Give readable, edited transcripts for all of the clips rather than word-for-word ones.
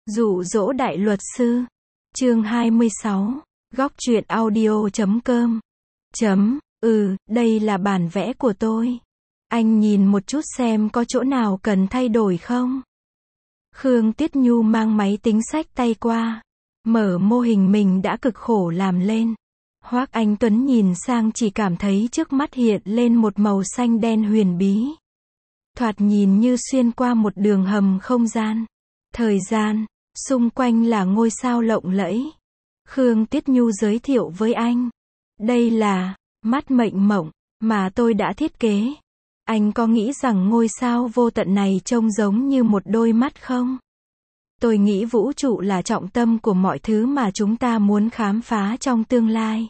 Dụ dỗ đại luật sư. Chương 26. Góc truyện audio.com. Đây là bản vẽ của tôi. Anh nhìn một chút xem có chỗ nào cần thay đổi không? Khương Tuyết Nhu mang máy tính xách tay qua. Mở mô hình mình đã cực khổ làm lên. Hoắc Anh Tuấn nhìn sang chỉ cảm thấy trước mắt hiện lên một màu xanh đen huyền bí. Thoạt nhìn như xuyên qua một đường hầm không gian. Thời gian, xung quanh là ngôi sao lộng lẫy. Khương Tuyết Nhu giới thiệu với anh. Đây là mắt mệnh mộng mà tôi đã thiết kế. Anh có nghĩ rằng ngôi sao vô tận này trông giống như một đôi mắt không? Tôi nghĩ vũ trụ là trọng tâm của mọi thứ mà chúng ta muốn khám phá trong tương lai.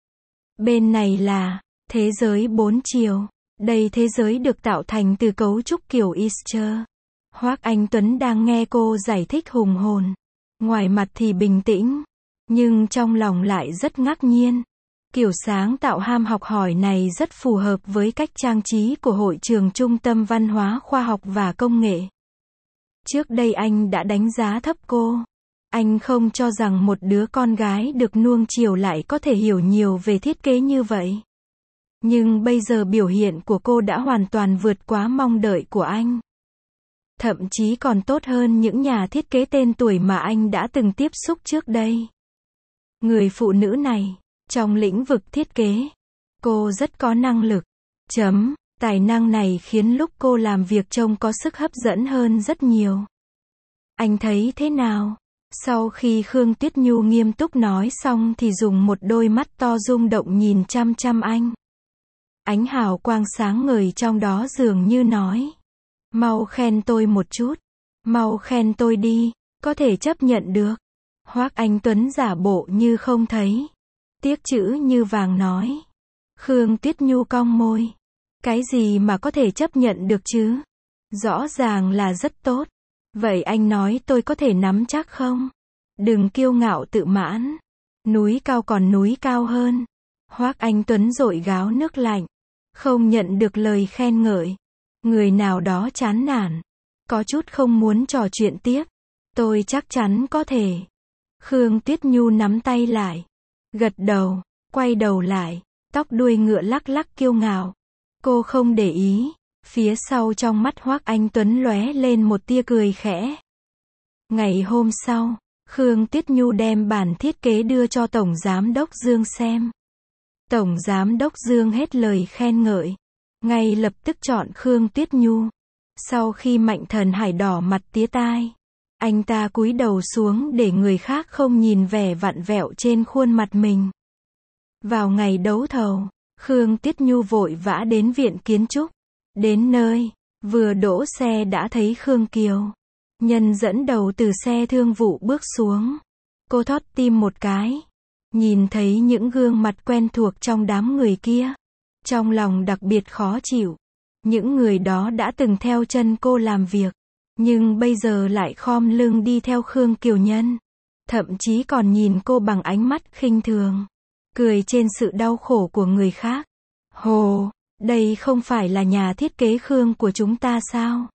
Bên này là thế giới 4 chiều. Đây thế giới được tạo thành từ cấu trúc kiểu Easter. Hoắc Anh Tuấn đang nghe cô giải thích hùng hồn. Ngoài mặt thì bình tĩnh, nhưng trong lòng lại rất ngạc nhiên. Kiểu sáng tạo ham học hỏi này rất phù hợp với cách trang trí của hội trường Trung tâm Văn hóa Khoa học và Công nghệ. Trước đây anh đã đánh giá thấp cô. Anh không cho rằng một đứa con gái được nuông chiều lại có thể hiểu nhiều về thiết kế như vậy. Nhưng bây giờ biểu hiện của cô đã hoàn toàn vượt quá mong đợi của anh. Thậm chí còn tốt hơn những nhà thiết kế tên tuổi mà anh đã từng tiếp xúc trước đây. Người phụ nữ này, trong lĩnh vực thiết kế, cô rất có năng lực. Tài năng này khiến lúc cô làm việc trông có sức hấp dẫn hơn rất nhiều. Anh thấy thế nào? Sau khi Khương Tuyết Nhu nghiêm túc nói xong thì dùng một đôi mắt to rung động nhìn chăm chăm anh. Ánh hào quang sáng ngời trong đó dường như nói. Mau khen tôi một chút. Mau khen tôi đi, có thể chấp nhận được. Hoắc Anh Tuấn giả bộ như không thấy. Tiếc chữ như vàng nói. Khương Tuyết Nhu cong môi. Cái gì mà có thể chấp nhận được chứ? Rõ ràng là rất tốt. Vậy anh nói tôi có thể nắm chắc không? Đừng kiêu ngạo tự mãn. Núi cao còn núi cao hơn. Hoắc Anh Tuấn dội gáo nước lạnh. Không nhận được lời khen ngợi. Người nào đó chán nản. Có chút không muốn trò chuyện tiếp. Tôi chắc chắn có thể. Khương Tuyết Nhu nắm tay lại. Gật đầu, quay đầu lại. Tóc đuôi ngựa lắc lắc kiêu ngạo. Cô không để ý. Phía sau trong mắt Hoắc Anh Tuấn lóe lên một tia cười khẽ. Ngày hôm sau, Khương Tuyết Nhu đem bản thiết kế đưa cho Tổng Giám đốc Dương xem. Tổng Giám đốc Dương hết lời khen ngợi. Ngay lập tức chọn Khương Tuyết Nhu. Sau khi Mạnh Thần Hải đỏ mặt tía tai, anh ta cúi đầu xuống để người khác không nhìn vẻ vặn vẹo trên khuôn mặt mình. Vào ngày đấu thầu, Khương Tuyết Nhu vội vã đến viện kiến trúc. Đến nơi, vừa đỗ xe đã thấy Khương Kiều. Nhân dẫn đầu từ xe thương vụ bước xuống. Cô thót tim một cái. Nhìn thấy những gương mặt quen thuộc trong đám người kia. Trong lòng đặc biệt khó chịu. Những người đó đã từng theo chân cô làm việc. Nhưng bây giờ lại khom lưng đi theo Khương Kiều Nhân. Thậm chí còn nhìn cô bằng ánh mắt khinh thường. Cười trên sự đau khổ của người khác. Hồ, đây không phải là nhà thiết kế Khương của chúng ta sao?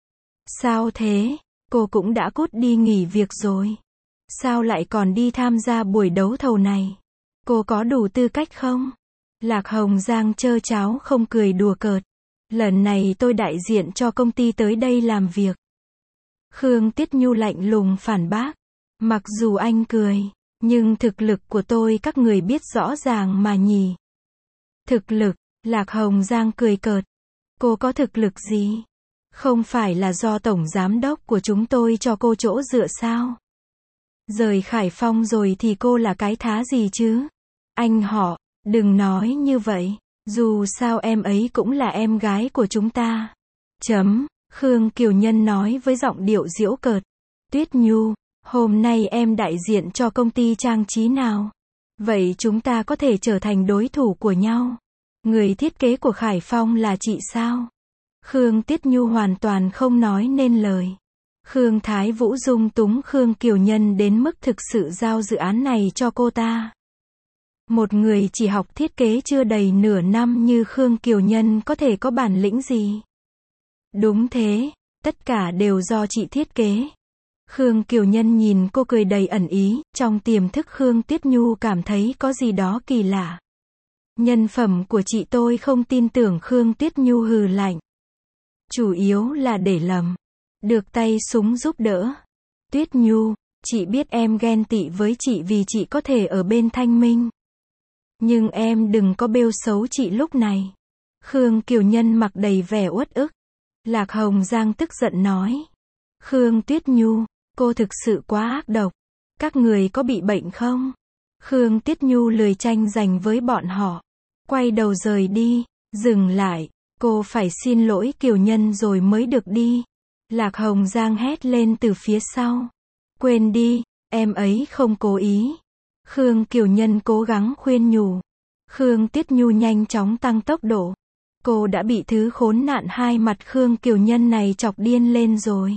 Sao thế? Cô cũng đã cút đi nghỉ việc rồi. Sao lại còn đi tham gia buổi đấu thầu này? Cô có đủ tư cách không? Lạc Hồng Giang trơ cháo không cười đùa cợt. Lần này tôi đại diện cho công ty tới đây làm việc. Khương Tuyết Nhu lạnh lùng phản bác. Mặc dù anh cười, nhưng thực lực của tôi các người biết rõ ràng mà nhỉ. Thực lực, Lạc Hồng Giang cười cợt. Cô có thực lực gì? Không phải là do Tổng Giám đốc của chúng tôi cho cô chỗ dựa sao? Rời Khải Phong rồi thì cô là cái thá gì chứ? Anh họ, đừng nói như vậy. Dù sao em ấy cũng là em gái của chúng ta. Khương Kiều Nhân nói với giọng điệu giễu cợt. Tuyết Nhu, hôm nay em đại diện cho công ty trang trí nào? Vậy chúng ta có thể trở thành đối thủ của nhau. Người thiết kế của Khải Phong là chị sao? Khương Tuyết Nhu hoàn toàn không nói nên lời. Khương Thái Vũ dung túng Khương Kiều Nhân đến mức thực sự giao dự án này cho cô ta. Một người chỉ học thiết kế chưa đầy nửa năm như Khương Kiều Nhân có thể có bản lĩnh gì? Đúng thế, tất cả đều do chị thiết kế. Khương Kiều Nhân nhìn cô cười đầy ẩn ý, trong tiềm thức Khương Tuyết Nhu cảm thấy có gì đó kỳ lạ. Nhân phẩm của chị tôi không tin tưởng. Khương Tuyết Nhu hừ lạnh. Chủ yếu là để lầm. Được tay súng giúp đỡ. Tuyết Nhu, chị biết em ghen tị với chị vì chị có thể ở bên Thanh Minh. Nhưng em đừng có bêu xấu chị lúc này. Khương Kiều Nhân mặc đầy vẻ uất ức. Lạc Hồng Giang tức giận nói. Khương Tuyết Nhu, cô thực sự quá ác độc. Các người có bị bệnh không? Khương Tuyết Nhu lười tranh giành với bọn họ. Quay đầu rời đi. Dừng lại. Cô phải xin lỗi Kiều Nhân rồi mới được đi. Lạc Hồng Giang hét lên từ phía sau. Quên đi, em ấy không cố ý. Khương Kiều Nhân cố gắng khuyên nhủ. Khương Tuyết Nhu nhanh chóng tăng tốc độ. Cô đã bị thứ khốn nạn hai mặt Khương Kiều Nhân này chọc điên lên rồi.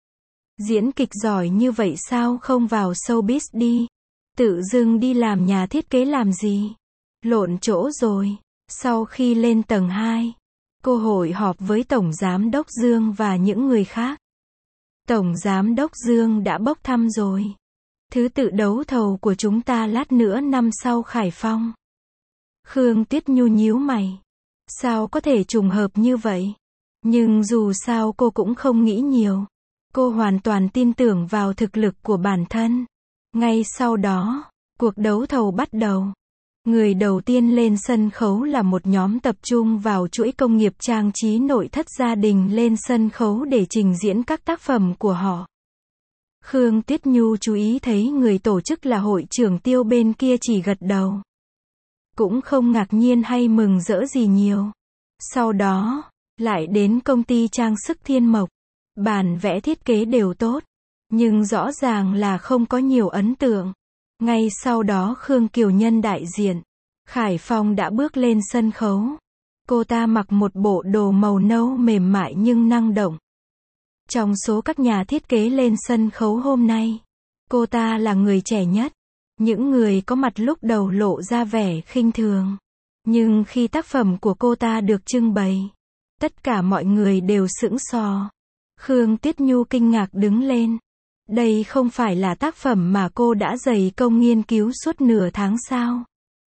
Diễn kịch giỏi như vậy sao không vào showbiz đi? Tự dưng đi làm nhà thiết kế làm gì? Lộn chỗ rồi. Sau khi lên tầng 2, cô hội họp với Tổng Giám đốc Dương và những người khác. Tổng Giám đốc Dương đã bốc thăm rồi. Thứ tự đấu thầu của chúng ta lát nữa năm sau Khải Phong. Khương Tuyết Nhu nhíu mày. Sao có thể trùng hợp như vậy? Nhưng dù sao cô cũng không nghĩ nhiều. Cô hoàn toàn tin tưởng vào thực lực của bản thân. Ngay sau đó, cuộc đấu thầu bắt đầu. Người đầu tiên lên sân khấu là một nhóm tập trung vào chuỗi công nghiệp trang trí nội thất gia đình lên sân khấu để trình diễn các tác phẩm của họ. Khương Tuyết Nhu chú ý thấy người tổ chức là hội trưởng Tiêu bên kia chỉ gật đầu. Cũng không ngạc nhiên hay mừng rỡ gì nhiều. Sau đó, lại đến công ty trang sức Thiên Mộc. Bản vẽ thiết kế đều tốt. Nhưng rõ ràng là không có nhiều ấn tượng. Ngay sau đó Khương Kiều Nhân đại diện. Khải Phong đã bước lên sân khấu. Cô ta mặc một bộ đồ màu nâu mềm mại nhưng năng động. Trong số các nhà thiết kế lên sân khấu hôm nay, cô ta là người trẻ nhất. Những người có mặt lúc đầu lộ ra vẻ khinh thường. Nhưng khi tác phẩm của cô ta được trưng bày, tất cả mọi người đều sững sờ. Khương Tuyết Nhu kinh ngạc đứng lên. Đây không phải là tác phẩm mà cô đã dày công nghiên cứu suốt nửa tháng sao?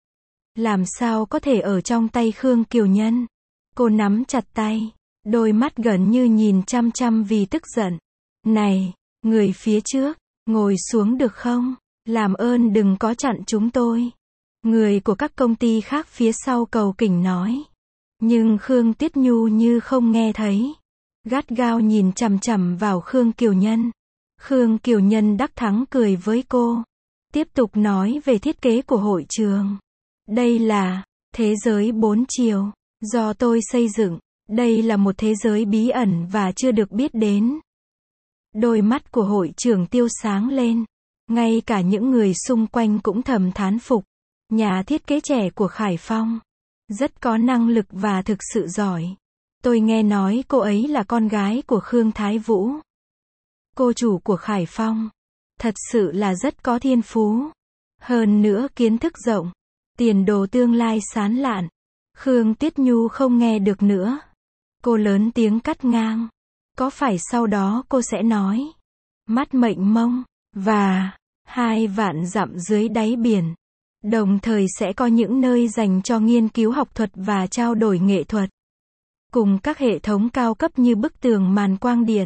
Làm sao có thể ở trong tay Khương Kiều Nhân? Cô nắm chặt tay, đôi mắt gần như nhìn chăm chăm vì tức giận. Này, người phía trước, ngồi xuống được không? Làm ơn đừng có chặn chúng tôi. Người của các công ty khác phía sau cầu kỉnh nói. Nhưng Khương Tuyết Nhu như không nghe thấy. Gắt gao nhìn chằm chằm vào Khương Kiều Nhân. Khương Kiều Nhân đắc thắng cười với cô. Tiếp tục nói về thiết kế của hội trường. Đây là thế giới 4 chiều do tôi xây dựng. Đây là một thế giới bí ẩn và chưa được biết đến. Đôi mắt của hội trưởng Tiêu sáng lên. Ngay cả những người xung quanh cũng thầm thán phục. Nhà thiết kế trẻ của Khải Phong rất có năng lực và thực sự giỏi. Tôi nghe nói cô ấy là con gái của Khương Thái Vũ, cô chủ của Khải Phong. Thật sự là rất có thiên phú. Hơn nữa kiến thức rộng. Tiền đồ tương lai sáng lạn. Khương Tuyết Nhu không nghe được nữa. Cô lớn tiếng cắt ngang. Có phải sau đó cô sẽ nói mắt mệnh mông và 2 vạn dặm dưới đáy biển. Đồng thời sẽ có những nơi dành cho nghiên cứu học thuật và trao đổi nghệ thuật. Cùng các hệ thống cao cấp như bức tường màn quang điện,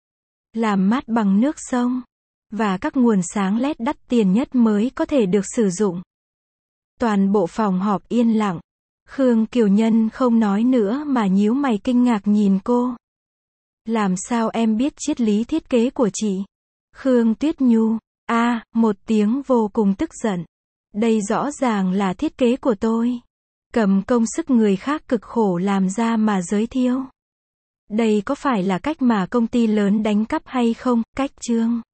làm mát bằng nước sông, và các nguồn sáng LED đắt tiền nhất mới có thể được sử dụng. Toàn bộ phòng họp yên lặng. Khương Kiều Nhân không nói nữa mà nhíu mày kinh ngạc nhìn cô. Làm sao em biết triết lý thiết kế của chị? Khương Tuyết Nhu, một tiếng vô cùng tức giận. Đây rõ ràng là thiết kế của tôi. Cầm công sức người khác cực khổ làm ra mà giới thiệu. Đây có phải là cách mà công ty lớn đánh cắp hay không? Cách chương